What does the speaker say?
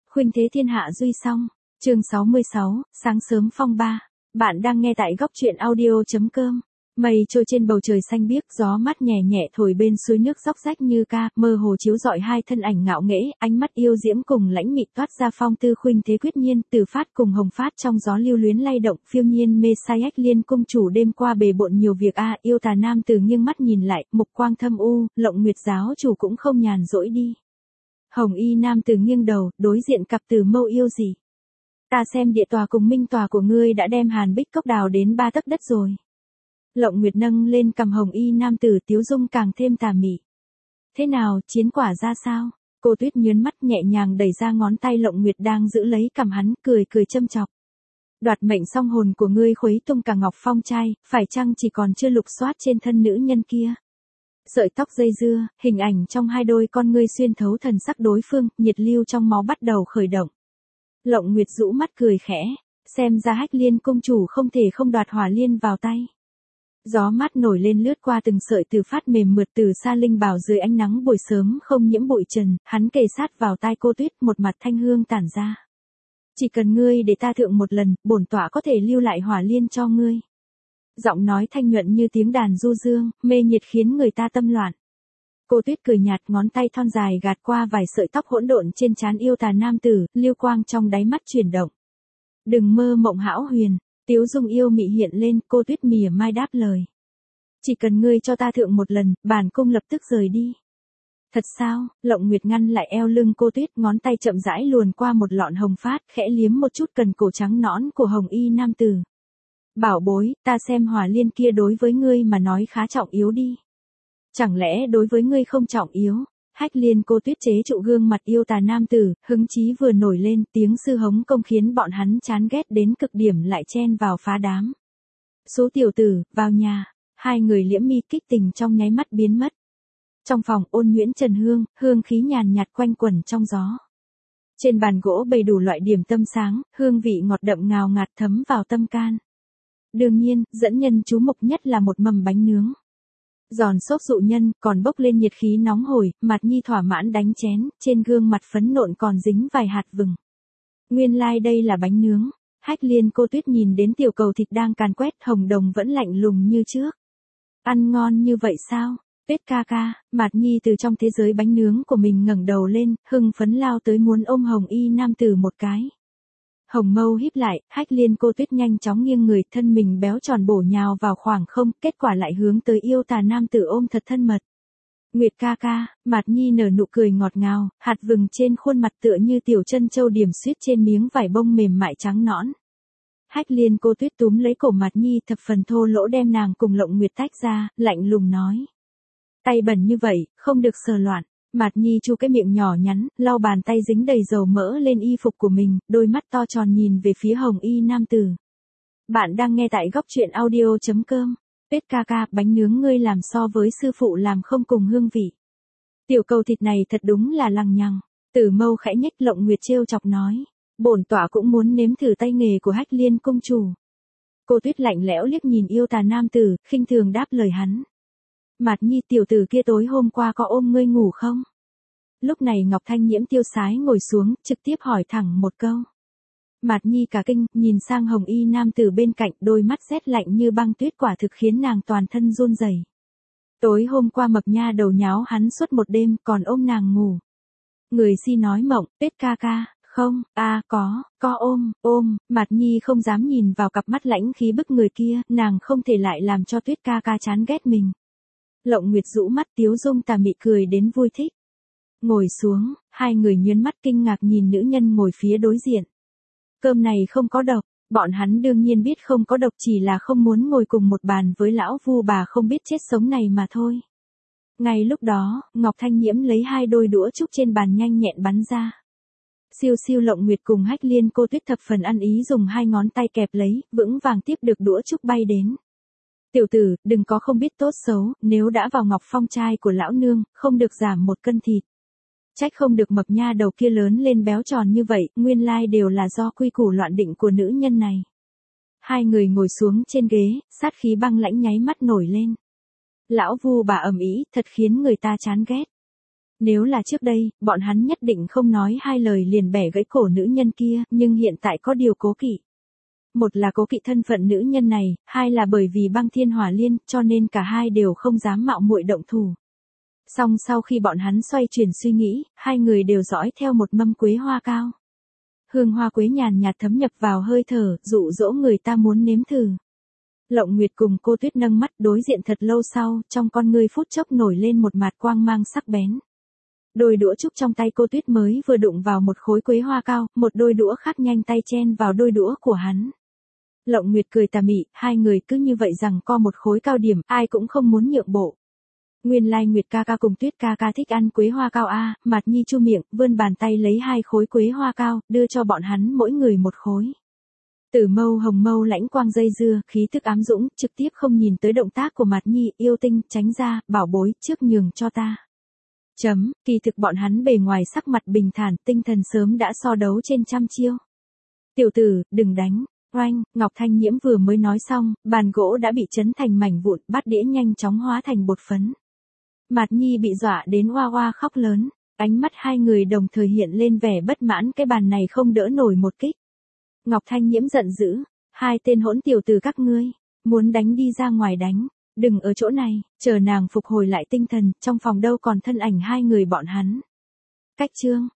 Khuynh thế thiên hạ duy song. Chương 66, sáng sớm phong ba. Bạn đang nghe tại góc truyện audio.com. Mây trôi trên bầu trời xanh biếc, gió mát nhẹ nhẹ thổi bên suối nước róc rách như ca, mơ hồ chiếu rọi hai thân ảnh ngạo nghễ, ánh mắt yêu diễm cùng lãnh mị toát ra phong tư khuynh thế quyết nhiên, Từ Phát cùng Hồng Phát trong gió lưu luyến lay động, phiêu nhiên mê say Hách Liên cung chủ đêm qua bề bộn nhiều việc yêu tà nam tử nghiêng mắt nhìn lại, mục quang thâm u, Lộng Nguyệt giáo chủ cũng không nhàn rỗi đi. Hồng y nam tử nghiêng đầu, đối diện cặp Từ Mâu yêu gì. Ta xem địa tòa cùng minh tòa của ngươi đã đem Hàn Bích cốc đào đến 3 tấc đất rồi. Lộng Nguyệt nâng lên cằm hồng y nam tử tiếu dung càng thêm tà mị. Thế nào, chiến quả ra sao? Cô Tuyết nhớn mắt nhẹ nhàng đẩy ra ngón tay Lộng Nguyệt đang giữ lấy cằm hắn, cười cười châm chọc. Đoạt mệnh song hồn của ngươi khuấy tung cả Ngọc Phong trai, phải chăng chỉ còn chưa lục soát trên thân nữ nhân kia? Sợi tóc dây dưa, hình ảnh trong hai đôi con ngươi xuyên thấu thần sắc đối phương, nhiệt lưu trong máu bắt đầu khởi động. Lộng Nguyệt rũ mắt cười khẽ, xem ra Hách Liên công chủ không thể không đoạt hỏa liên vào tay. Gió mát nổi lên lướt qua từng sợi Từ Phát mềm mượt từ xa linh bảo dưới ánh nắng buổi sớm không nhiễm bụi trần, hắn kề sát vào tai cô Tuyết, một mặt thanh hương tản ra. Chỉ cần ngươi để ta thượng một lần, bổn tọa có thể lưu lại hỏa liên cho ngươi. Giọng nói thanh nhuận như tiếng đàn du dương, mê nhiệt khiến người ta tâm loạn. Cô Tuyết cười nhạt, ngón tay thon dài gạt qua vài sợi tóc hỗn độn trên trán yêu tà nam tử, lưu quang trong đáy mắt chuyển động. Đừng mơ mộng hão huyền. Tiếu dung yêu mị hiện lên, cô Tuyết mỉa mai đáp lời. Chỉ cần ngươi cho ta thượng một lần, bản cung lập tức rời đi. Thật sao? Lộng Nguyệt ngăn lại eo lưng cô Tuyết, ngón tay chậm rãi luồn qua một lọn hồng phát, khẽ liếm một chút cần cổ trắng nõn của hồng y nam tử. Bảo bối, ta xem hỏa liên kia đối với ngươi mà nói khá trọng yếu đi. Chẳng lẽ đối với ngươi không trọng yếu? Hách Liên cô Tuyết chế trụ gương mặt yêu tà nam tử, hứng chí vừa nổi lên, tiếng sư hống công khiến bọn hắn chán ghét đến cực điểm lại chen vào phá đám. Số tiểu tử, vào nhà, hai người liễm mi kích tình trong nháy mắt biến mất. Trong phòng Ôn nhuyễn trần hương, hương khí nhàn nhạt quanh quẩn trong gió. Trên bàn gỗ bày đủ loại điểm tâm sáng, hương vị ngọt đậm ngào ngạt thấm vào tâm can. Đương nhiên, dẫn nhân chú mục nhất là một mầm bánh nướng. Giòn xốp dụ nhân, còn bốc lên nhiệt khí nóng hổi, Mạt Nhi thỏa mãn đánh chén, trên gương mặt phấn nộn còn dính vài hạt vừng. Nguyên lai đây là bánh nướng. Hách Liên cô Tuyết nhìn đến tiểu cầu thịt đang càn quét, hồng đồng vẫn lạnh lùng như trước. Ăn ngon như vậy sao? Tuyết ca ca. Mạt Nhi từ trong thế giới bánh nướng của mình ngẩng đầu lên, hưng phấn lao tới muốn ôm hồng y nam tử một cái. Hồng mâu híp lại, Hách Liên cô Tuyết nhanh chóng nghiêng người, thân mình béo tròn bổ nhào vào khoảng không, kết quả lại hướng tới yêu tà nam tử ôm thật thân mật. Nguyệt ca ca. Mạt Nhi nở nụ cười ngọt ngào, hạt vừng trên khuôn mặt tựa như tiểu chân châu điểm xuyết trên miếng vải bông mềm mại trắng nõn. Hách Liên cô Tuyết túm lấy cổ Mạt Nhi thập phần thô lỗ đem nàng cùng Lộng Nguyệt tách ra, lạnh lùng nói. Tay bẩn như vậy, không được sờ loạn. Mạt Nhi chu cái miệng nhỏ nhắn, lau bàn tay dính đầy dầu mỡ lên y phục của mình, đôi mắt to tròn nhìn về phía hồng y nam tử. Bạn đang nghe tại góc truyện audio.com. Tuyết ca ca, bánh nướng ngươi làm so với sư phụ làm không cùng hương vị. Tiểu cầu thịt này thật đúng là lằng nhằng. Từ Mâu khẽ nhếch, Lộng Nguyệt trêu chọc nói. Bổn tọa cũng muốn nếm thử tay nghề của Hách Liên công chủ. Cô Tuyết lạnh lẽo liếc nhìn yêu tà nam tử, khinh thường đáp lời hắn. Mạt Nhi, tiểu tử kia tối hôm qua có ôm ngươi ngủ không? Lúc này Ngọc Thanh Nhiễm tiêu sái ngồi xuống, trực tiếp hỏi thẳng một câu. Mạt Nhi cả kinh, nhìn sang hồng y nam tử bên cạnh, đôi mắt rét lạnh như băng tuyết quả thực khiến nàng toàn thân run rẩy. Tối hôm qua mập nha đầu nháo hắn suốt một đêm, còn ôm nàng ngủ. Người si nói mộng, Tuyết ca ca. Không, có ôm, Mạt Nhi không dám nhìn vào cặp mắt lãnh khí bức người kia, nàng không thể lại làm cho Tuyết ca ca chán ghét mình. Lộng Nguyệt rũ mắt tiếu dung tà mị cười đến vui thích. Ngồi xuống, hai người nhớn mắt kinh ngạc nhìn nữ nhân ngồi phía đối diện. Cơm này không có độc, bọn hắn đương nhiên biết không có độc, chỉ là không muốn ngồi cùng một bàn với lão vu bà không biết chết sống này mà thôi. Ngay lúc đó, Ngọc Thanh Nhiễm lấy hai đôi đũa trúc trên bàn nhanh nhẹn bắn ra. Siêu siêu Lộng Nguyệt cùng Hách Liên cô Tuyết thập phần ăn ý dùng hai ngón tay kẹp lấy, vững vàng tiếp được đũa trúc bay đến. Tiểu tử, đừng có không biết tốt xấu, nếu đã vào Ngọc Phong trai của lão nương, không được giảm một cân thịt. Trách không được mập nha đầu kia lớn lên béo tròn như vậy, nguyên lai đều là do quy củ loạn định của nữ nhân này. Hai người ngồi xuống trên ghế, sát khí băng lãnh nháy mắt nổi lên. Lão vu bà ầm ĩ, thật khiến người ta chán ghét. Nếu là trước đây, bọn hắn nhất định không nói hai lời liền bẻ gãy cổ nữ nhân kia, nhưng hiện tại có điều cố kỵ. Một là cố kỵ thân phận nữ nhân này, hai là bởi vì băng thiên hỏa liên, cho nên cả hai đều không dám mạo muội động thủ. Song sau khi bọn hắn xoay chuyển suy nghĩ, hai người đều dõi theo một mâm quế hoa cao. Hương hoa quế nhàn nhạt thấm nhập vào hơi thở, dụ dỗ người ta muốn nếm thử. Lộng Nguyệt cùng Cô Tuyết nâng mắt đối diện thật lâu sau, trong con ngươi phút chốc nổi lên một mạt quang mang sắc bén. Đôi đũa trúc trong tay Cô Tuyết mới vừa đụng vào một khối quế hoa cao, một đôi đũa khác nhanh tay chen vào đôi đũa của hắn. Lộng Nguyệt cười tà mị, hai người cứ như vậy rằng co một khối cao điểm, ai cũng không muốn nhượng bộ. Nguyên lai Nguyệt ca ca cùng Tuyết ca ca thích ăn quế hoa cao a, Mạt Nhi chu miệng, vươn bàn tay lấy hai khối quế hoa cao, đưa cho bọn hắn mỗi người một khối. Tử mâu hồng mâu lãnh quang dây dưa, khí tức ám dũng, trực tiếp không nhìn tới động tác của Mạt Nhi, yêu tinh, tránh ra, bảo bối, trước nhường cho ta. Kỳ thực bọn hắn bề ngoài sắc mặt bình thản, tinh thần sớm đã so đấu trên trăm chiêu. Tiểu tử, đừng đánh. Oanh, Ngọc Thanh Nhiễm vừa mới nói xong, bàn gỗ đã bị chấn thành mảnh vụn, bát đĩa nhanh chóng hóa thành bột phấn. Mạt Nhi bị dọa đến oa oa khóc lớn, ánh mắt hai người đồng thời hiện lên vẻ bất mãn, cái bàn này không đỡ nổi một kích. Ngọc Thanh Nhiễm giận dữ, hai tên hỗn tiểu tử các ngươi, muốn đánh đi ra ngoài đánh, đừng ở chỗ này, chờ nàng phục hồi lại tinh thần, trong phòng đâu còn thân ảnh hai người bọn hắn. Cách chương